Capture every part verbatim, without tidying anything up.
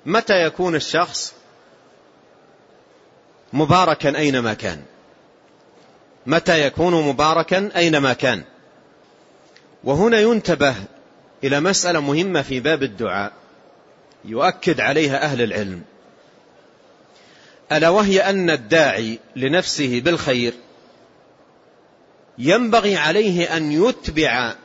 متى يكون الشخص مباركا أينما كان؟ متى يكون مباركا أينما كان؟ وهنا ينتبه إلى مسألة مهمة في باب الدعاء يؤكد عليها أهل العلم، ألا وهي أن الداعي لنفسه بالخير ينبغي عليه أن يتبع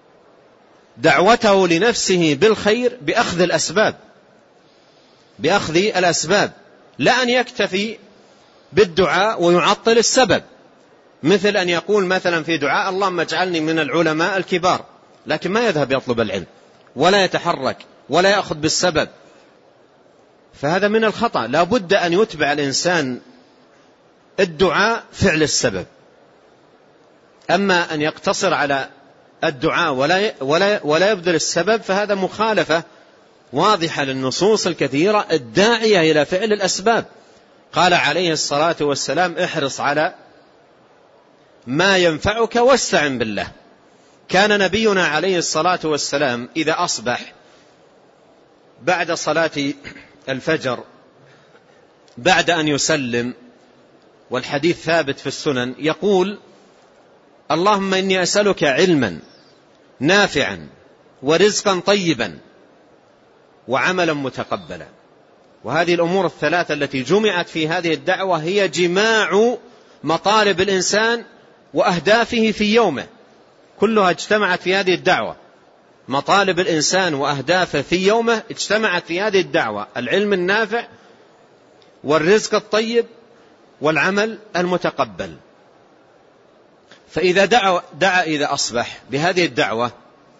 دعوته لنفسه بالخير بأخذ الأسباب بأخذ الأسباب لا أن يكتفي بالدعاء ويعطل السبب، مثل أن يقول مثلا في دعاء اللهم اجعلني من العلماء الكبار، لكن ما يذهب يطلب العلم ولا يتحرك ولا يأخذ بالسبب، فهذا من الخطأ. لا بد أن يتبع الإنسان الدعاء فعل السبب. أما أن يقتصر على الدعاء ولا ولا ولا يبذل السبب فهذا مخالفة واضحة للنصوص الكثيرة الداعية إلى فعل الأسباب. قال عليه الصلاة والسلام احرص على ما ينفعك واستعن بالله. كان نبينا عليه الصلاة والسلام إذا أصبح بعد صلاة الفجر بعد أن يسلم، والحديث ثابت في السنن، يقول اللهم إني أسألك علما نافعا ورزقا طيبا وعملا متقبلا. وهذه الأمور الثلاثة التي جمعت في هذه الدعوة هي جماع مطالب الإنسان وأهدافه في يومه، كلها اجتمعت في هذه الدعوة. مطالب الإنسان وأهدافه في يومه اجتمعت في هذه الدعوة: العلم النافع والرزق الطيب والعمل المتقبل. فإذا دعا, دعا إذا أصبح بهذه الدعوة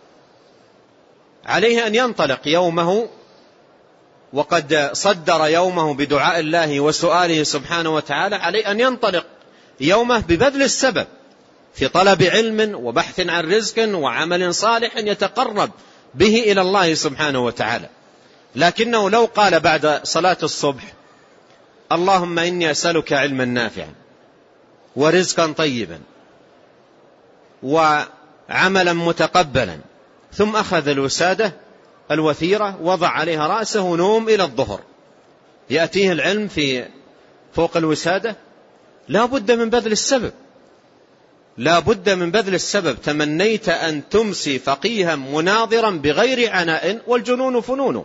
عليه أن ينطلق يومه، وقد صدر يومه بدعاء الله وسؤاله سبحانه وتعالى، عليه أن ينطلق يومه ببذل السبب في طلب علم وبحث عن رزق وعمل صالح يتقرب به إلى الله سبحانه وتعالى. لكنه لو قال بعد صلاة الصبح اللهم إني أسألك علما نافعا ورزقا طيبا وعملا متقبلا، ثم أخذ الوسادة الوثيرة وضع عليها رأسه نوم إلى الظهر، يأتيه العلم في فوق الوسادة، لا بد من بذل السبب، لا بد من بذل السبب. تمنيت أن تمسي فقيها مناظرا بغير عناء والجنون فنون.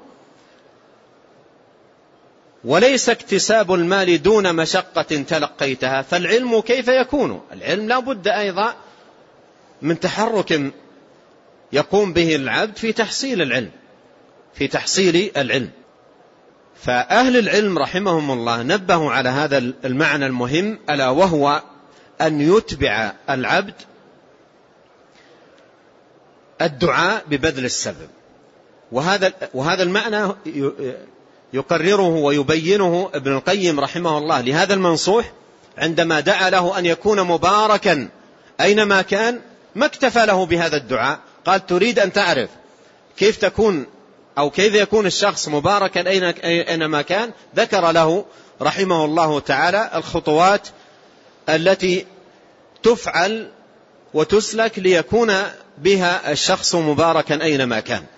وليس اكتساب المال دون مشقة تلقيتها، فالعلم كيف يكون؟ العلم لا بد أيضا من تحرك يقوم به العبد في تحصيل العلم في تحصيل العلم. فأهل العلم رحمهم الله نبهوا على هذا المعنى المهم، ألا وهو أن يتبع العبد الدعاء ببذل السبب. وهذا وهذا المعنى يقرره ويبينه ابن القيم رحمه الله لهذا المنصوح عندما دعا له أن يكون مباركا أينما كان، ما اكتفى له بهذا الدعاء، قال تريد أن تعرف كيف تكون أو كيف يكون الشخص مباركا أينما كان، ذكر له رحمه الله تعالى الخطوات التي تفعل وتسلك ليكون بها الشخص مباركا أينما كان.